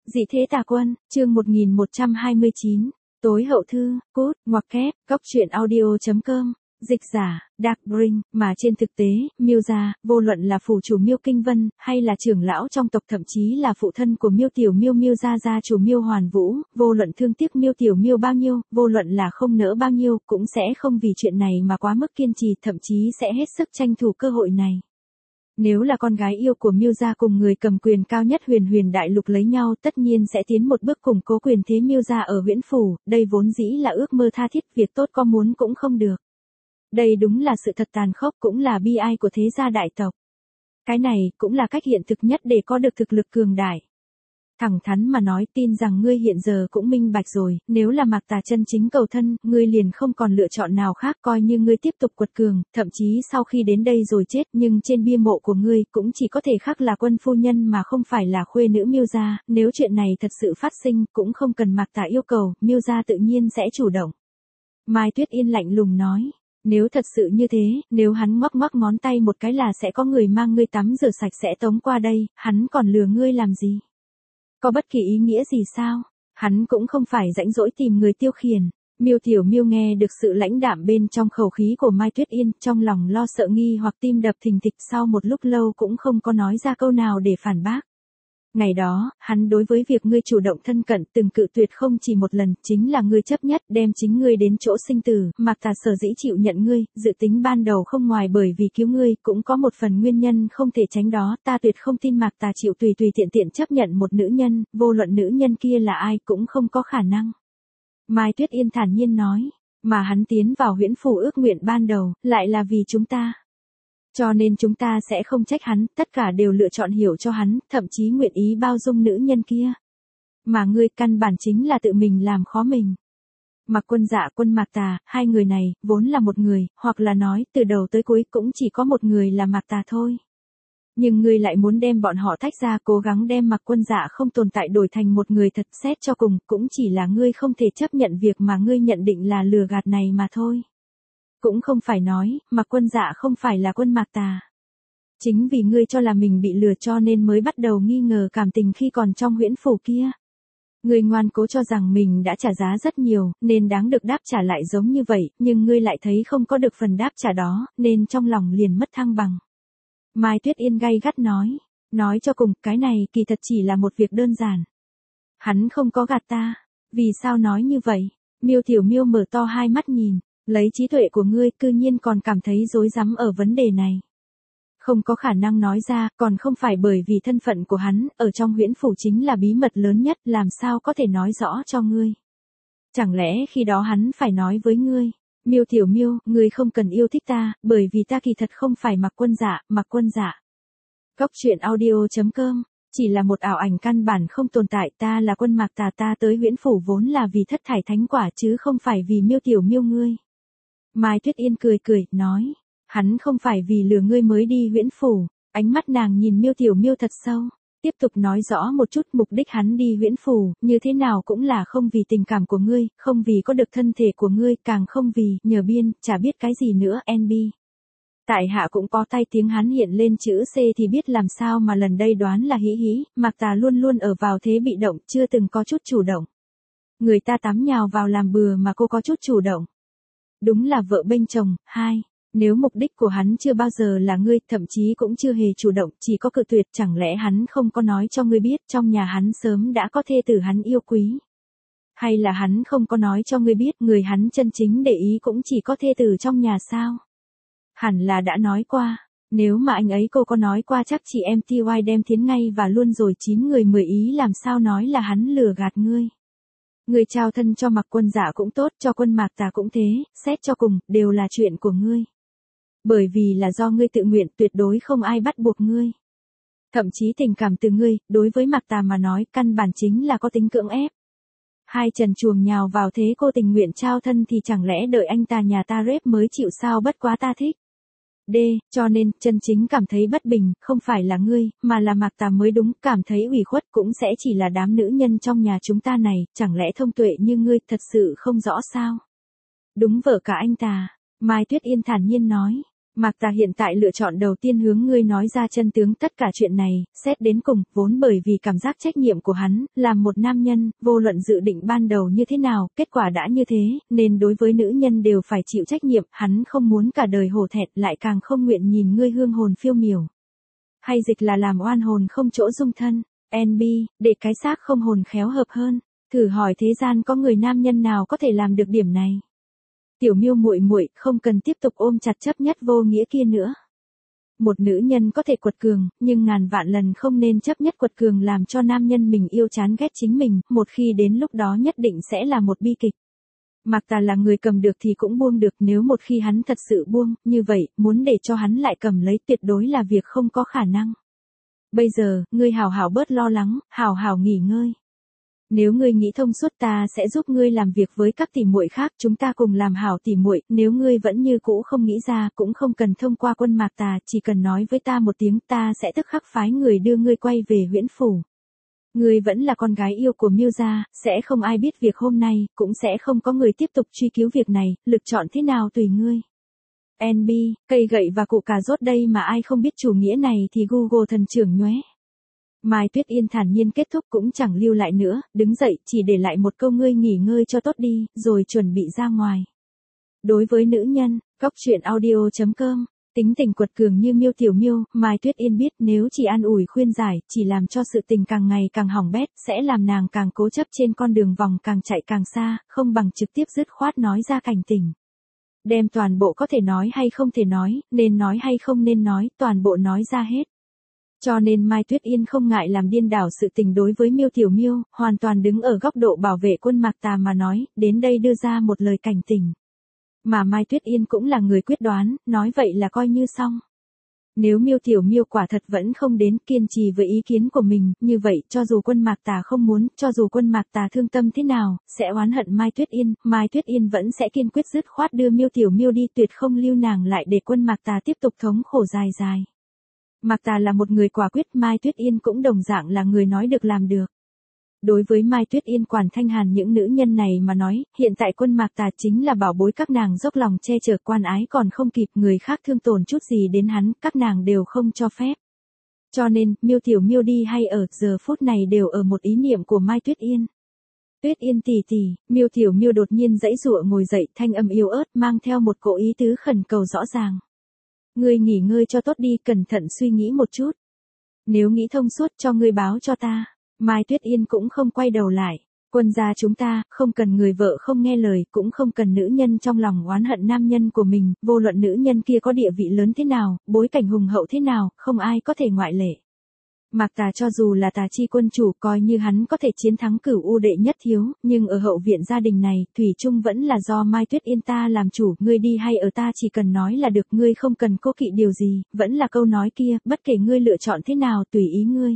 Dị thế tà quân, chương 1129, tối hậu thư, cốt, ngoặc kép, góc truyện audio.com, dịch giả, Dark Bring, mà trên thực tế, Miêu gia, vô luận là phủ chủ Miêu Kinh Vân, hay là trưởng lão trong tộc thậm chí là phụ thân của Miêu Tiểu Miêu Miêu gia chủ Miêu Hoàn Vũ, vô luận thương tiếc Miêu Tiểu Miêu bao nhiêu, vô luận là không nỡ bao nhiêu, cũng sẽ không vì chuyện này mà quá mức kiên trì, thậm chí sẽ hết sức tranh thủ cơ hội này. Nếu là con gái yêu của Miêu gia cùng người cầm quyền cao nhất huyền đại lục lấy nhau, tất nhiên sẽ tiến một bước củng cố quyền thế Miêu gia ở Huyễn phủ, đây vốn dĩ là ước mơ tha thiết, việc tốt có muốn cũng không được. Đây đúng là sự thật tàn khốc, cũng là bi ai của thế gia đại tộc. Cái này cũng là cách hiện thực nhất để có được thực lực cường đại. Thẳng thắn mà nói, tin rằng ngươi hiện giờ cũng minh bạch rồi, nếu là Mạc Tà chân chính cầu thân, ngươi liền không còn lựa chọn nào khác, coi như ngươi tiếp tục quật cường, thậm chí sau khi đến đây rồi chết, nhưng trên bia mộ của ngươi cũng chỉ có thể khắc là quân phu nhân mà không phải là khuê nữ Miêu gia. Nếu chuyện này thật sự phát sinh, cũng không cần Mạc Tà yêu cầu, Miêu gia tự nhiên sẽ chủ động. Mai Tuyết Yên lạnh lùng nói. Nếu thật sự như thế, nếu hắn ngoắc ngón tay một cái là sẽ có người mang ngươi tắm rửa sạch sẽ tống qua đây, hắn còn lừa ngươi làm gì? Có bất kỳ ý nghĩa gì sao? Hắn cũng không phải rãnh rỗi tìm người tiêu khiển. Miêu Tiểu Miêu nghe được sự lãnh đạm bên trong khẩu khí của Mai Tuyết Yên, trong lòng lo sợ nghi hoặc tim đập thình thịch, sau một lúc lâu cũng không có nói ra câu nào để phản bác. Ngày đó, hắn đối với việc ngươi chủ động thân cận từng cự tuyệt không chỉ một lần, chính là ngươi chấp nhất đem chính ngươi đến chỗ sinh tử. Mạc Tà sở dĩ chịu nhận ngươi, dự tính ban đầu không ngoài bởi vì cứu ngươi, cũng có một phần nguyên nhân không thể tránh đó, ta tuyệt không tin Mạc Tà chịu tùy tiện chấp nhận một nữ nhân, vô luận nữ nhân kia là ai cũng không có khả năng. Mai Tuyết Yên thản nhiên nói, mà hắn tiến vào Huyễn phủ ước nguyện ban đầu, lại là vì chúng ta. Cho nên chúng ta sẽ không trách hắn, tất cả đều lựa chọn hiểu cho hắn, thậm chí nguyện ý bao dung nữ nhân kia. Mà ngươi căn bản chính là tự mình làm khó mình. Mạc Quân Dạ Quân Mạc Tà, hai người này, vốn là một người, hoặc là nói, từ đầu tới cuối cũng chỉ có một người là Mạc Tà thôi. Nhưng ngươi lại muốn đem bọn họ tách ra, cố gắng đem Mạc Quân Dạ không tồn tại đổi thành một người thật, xét cho cùng, cũng chỉ là ngươi không thể chấp nhận việc mà ngươi nhận định là lừa gạt này mà thôi. Cũng không phải nói, Mạc Quân Dạ không phải là Quân Mạc Tà. Chính vì ngươi cho là mình bị lừa cho nên mới bắt đầu nghi ngờ cảm tình khi còn trong Huyễn phủ kia. Ngươi ngoan cố cho rằng mình đã trả giá rất nhiều, nên đáng được đáp trả lại giống như vậy, nhưng ngươi lại thấy không có được phần đáp trả đó, nên trong lòng liền mất thăng bằng. Mai Tuyết Yên gay gắt nói cho cùng, cái này kỳ thật chỉ là một việc đơn giản. Hắn không có gạt ta. Vì sao nói như vậy? Miêu Tiểu Miêu mở to hai mắt nhìn. Lấy trí tuệ của ngươi, cư nhiên còn cảm thấy rối rắm ở vấn đề này. Không có khả năng nói ra, còn không phải bởi vì thân phận của hắn, ở trong Huyễn phủ chính là bí mật lớn nhất, làm sao có thể nói rõ cho ngươi. Chẳng lẽ khi đó hắn phải nói với ngươi, Miêu Tiểu Miêu, ngươi không cần yêu thích ta, bởi vì ta kỳ thật không phải Mạc Quân Dạ. Góc truyện audio.com, chỉ là một ảo ảnh căn bản không tồn tại, ta là Quân Mạc Tà, ta tới Huyễn phủ vốn là vì thất thải thánh quả chứ không phải vì Miêu Tiểu Miêu ngươi. Mai Tuyết Yên cười, nói, hắn không phải vì lừa ngươi mới đi Huyễn phủ. Ánh mắt nàng nhìn Miêu Tiểu Miêu thật sâu, tiếp tục nói rõ một chút mục đích hắn đi Huyễn phủ, như thế nào cũng là không vì tình cảm của ngươi, không vì có được thân thể của ngươi, càng không vì, nhờ biên, chả biết cái gì nữa, NB. Tại hạ cũng có tay tiếng hắn hiện lên chữ C thì biết làm sao mà lần đây đoán là hĩ, Mạc Tà luôn ở vào thế bị động, chưa từng có chút chủ động. Người ta tắm nhào vào làm bừa mà cô có chút chủ động. Đúng là vợ bênh chồng. 2. Nếu mục đích của hắn chưa bao giờ là ngươi, thậm chí cũng chưa hề chủ động, chỉ có cự tuyệt, chẳng lẽ hắn không có nói cho ngươi biết trong nhà hắn sớm đã có thê tử hắn yêu quý? Hay là hắn không có nói cho ngươi biết người hắn chân chính để ý cũng chỉ có thê tử trong nhà sao? Hẳn là đã nói qua. Nếu mà anh ấy cô có nói qua chắc chị em TY đem thiến ngay và luôn rồi, 9 người 10 ý, làm sao nói là hắn lừa gạt ngươi. Ngươi trao thân cho Mạc Quân Dạ cũng tốt, cho Quân Mạc Tà cũng thế, xét cho cùng, đều là chuyện của ngươi. Bởi vì là do ngươi tự nguyện, tuyệt đối không ai bắt buộc ngươi. Thậm chí tình cảm từ ngươi, đối với Mạc Tà mà nói, căn bản chính là có tính cưỡng ép. Hai trần chuồng nhào vào thế cô tình nguyện trao thân thì chẳng lẽ đợi anh ta nhà ta rep mới chịu sao, bất quá ta thích. D, cho nên, chân chính cảm thấy bất bình, không phải là ngươi, mà là Mạc Tà mới đúng, cảm thấy ủy khuất cũng sẽ chỉ là đám nữ nhân trong nhà chúng ta này, chẳng lẽ thông tuệ như ngươi, thật sự không rõ sao? Đúng vợ cả anh ta, Mai Tuyết Yên thản nhiên nói. Mạc Tà hiện tại lựa chọn đầu tiên hướng ngươi nói ra chân tướng tất cả chuyện này, xét đến cùng, vốn bởi vì cảm giác trách nhiệm của hắn, làm một nam nhân, vô luận dự định ban đầu như thế nào, kết quả đã như thế, nên đối với nữ nhân đều phải chịu trách nhiệm, hắn không muốn cả đời hổ thẹn, lại càng không nguyện nhìn ngươi hương hồn phiêu miểu. Hay dịch là làm oan hồn không chỗ dung thân, NB, để cái xác không hồn khéo hợp hơn, thử hỏi thế gian có người nam nhân nào có thể làm được điểm này. Tiểu Miêu muội muội, không cần tiếp tục ôm chặt chấp nhất vô nghĩa kia nữa. Một nữ nhân có thể quật cường, nhưng ngàn vạn lần không nên chấp nhất quật cường làm cho nam nhân mình yêu chán ghét chính mình, một khi đến lúc đó nhất định sẽ là một bi kịch. Mạc Tà là người cầm được thì cũng buông được, nếu một khi hắn thật sự buông, như vậy, muốn để cho hắn lại cầm lấy tuyệt đối là việc không có khả năng. Bây giờ, ngươi hảo hảo bớt lo lắng, hảo hảo nghỉ ngơi. Nếu ngươi nghĩ thông suốt ta sẽ giúp ngươi làm việc với các tỷ muội khác, chúng ta cùng làm hảo tỷ muội, nếu ngươi vẫn như cũ không nghĩ ra, cũng không cần thông qua quân Mạc Tà, chỉ cần nói với ta một tiếng, ta sẽ tức khắc phái người đưa ngươi quay về Huyễn Phủ. Ngươi vẫn là con gái yêu của Miêu gia, sẽ không ai biết việc hôm nay, cũng sẽ không có người tiếp tục truy cứu việc này, lựa chọn thế nào tùy ngươi. NB, cây gậy và cụ cà rốt đây mà ai không biết chủ nghĩa này thì Google thần trưởng nhóe. Mai Tuyết Yên thản nhiên kết thúc cũng chẳng lưu lại nữa, đứng dậy chỉ để lại một câu ngươi nghỉ ngơi cho tốt đi, rồi chuẩn bị ra ngoài. Đối với nữ nhân, góc truyện audio.com, tính tình quật cường như Miêu Tiểu Miêu, Mai Tuyết Yên biết nếu chỉ an ủi khuyên giải, chỉ làm cho sự tình càng ngày càng hỏng bét, sẽ làm nàng càng cố chấp trên con đường vòng càng chạy càng xa, không bằng trực tiếp dứt khoát nói ra cảnh tình. Đem toàn bộ có thể nói hay không thể nói, nên nói hay không nên nói, toàn bộ nói ra hết. Cho nên Mai Tuyết Yên không ngại làm điên đảo sự tình đối với Miêu Tiểu Miêu, hoàn toàn đứng ở góc độ bảo vệ quân Mạc Tà mà nói, đến đây đưa ra một lời cảnh tình. Mà Mai Tuyết Yên cũng là người quyết đoán, nói vậy là coi như xong. Nếu Miêu Tiểu Miêu quả thật vẫn không đến kiên trì với ý kiến của mình, như vậy cho dù quân Mạc Tà không muốn, cho dù quân Mạc Tà thương tâm thế nào, sẽ oán hận Mai Tuyết Yên vẫn sẽ kiên quyết dứt khoát đưa Miêu Tiểu Miêu đi, tuyệt không lưu nàng lại để quân Mạc Tà tiếp tục thống khổ dài dài. Mạc Tà là một người quả quyết, Mai Tuyết Yên cũng đồng dạng là người nói được làm được. Đối với Mai Tuyết Yên Quản Thanh Hàn những nữ nhân này mà nói, hiện tại quân Mạc Tà chính là bảo bối, các nàng dốc lòng che chở quan ái còn không kịp, người khác thương tổn chút gì đến hắn, các nàng đều không cho phép. Cho nên, Miêu Tiểu Miêu đi hay ở, giờ phút này đều ở một ý niệm của Mai Tuyết Yên. Tuyết Yên tỷ tỷ, Miêu Tiểu Miêu đột nhiên giãy giụa ngồi dậy, thanh âm yếu ớt mang theo một cỗ ý tứ khẩn cầu rõ ràng. Ngươi nghỉ ngơi cho tốt đi, cẩn thận suy nghĩ một chút. Nếu nghĩ thông suốt cho ngươi báo cho ta. Mai Tuyết Yên cũng không quay đầu lại. Quân gia chúng ta, không cần người vợ không nghe lời, cũng không cần nữ nhân trong lòng oán hận nam nhân của mình, vô luận nữ nhân kia có địa vị lớn thế nào, bối cảnh hùng hậu thế nào, không ai có thể ngoại lệ. Mạc Tà cho dù là Tà chi quân chủ, coi như hắn có thể chiến thắng Cửu U đệ nhất thiếu, nhưng ở hậu viện gia đình này, thủy chung vẫn là do Mai Tuyết Yên ta làm chủ, ngươi đi hay ở ta chỉ cần nói là được, ngươi không cần cố kỵ điều gì, vẫn là câu nói kia, bất kể ngươi lựa chọn thế nào tùy ý ngươi.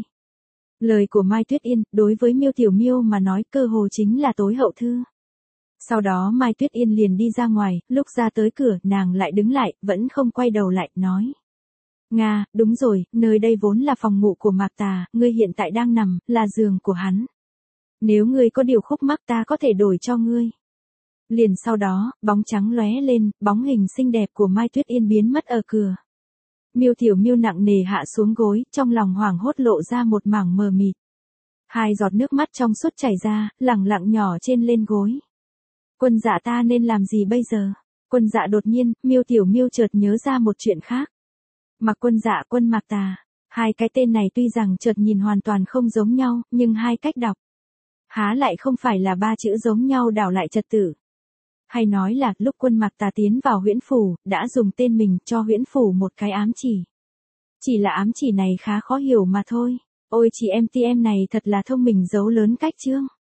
Lời của Mai Tuyết Yên, đối với Miêu Tiểu Miêu mà nói cơ hồ chính là tối hậu thư. Sau đó Mai Tuyết Yên liền đi ra ngoài, lúc ra tới cửa, nàng lại đứng lại, vẫn không quay đầu lại, nói. Nga, đúng rồi, nơi đây vốn là phòng ngủ của Mạc Tà, ngươi hiện tại đang nằm, là giường của hắn. Nếu ngươi có điều khúc mắc ta có thể đổi cho ngươi. Liền sau đó, bóng trắng lóe lên, bóng hình xinh đẹp của Mai Tuyết Yên biến mất ở cửa. Miêu Tiểu Miêu nặng nề hạ xuống gối, trong lòng hoảng hốt lộ ra một mảng mờ mịt. Hai giọt nước mắt trong suốt chảy ra, lẳng lặng nhỏ trên lên gối. Quân dạ ta nên làm gì bây giờ? Quân dạ đột nhiên, Miêu Tiểu Miêu chợt nhớ ra một chuyện khác. Mạc Quân Dạ, quân Mạc Tà. Hai cái tên này tuy rằng chợt nhìn hoàn toàn không giống nhau, nhưng hai cách đọc. Há lại không phải là ba chữ giống nhau đảo lại trật tự. Hay nói là, lúc quân Mạc Tà tiến vào Huyễn Phủ, đã dùng tên mình cho Huyễn Phủ một cái ám chỉ. Chỉ là ám chỉ này khá khó hiểu mà thôi. Ôi chị em TM này thật là thông minh giấu lớn cách chương.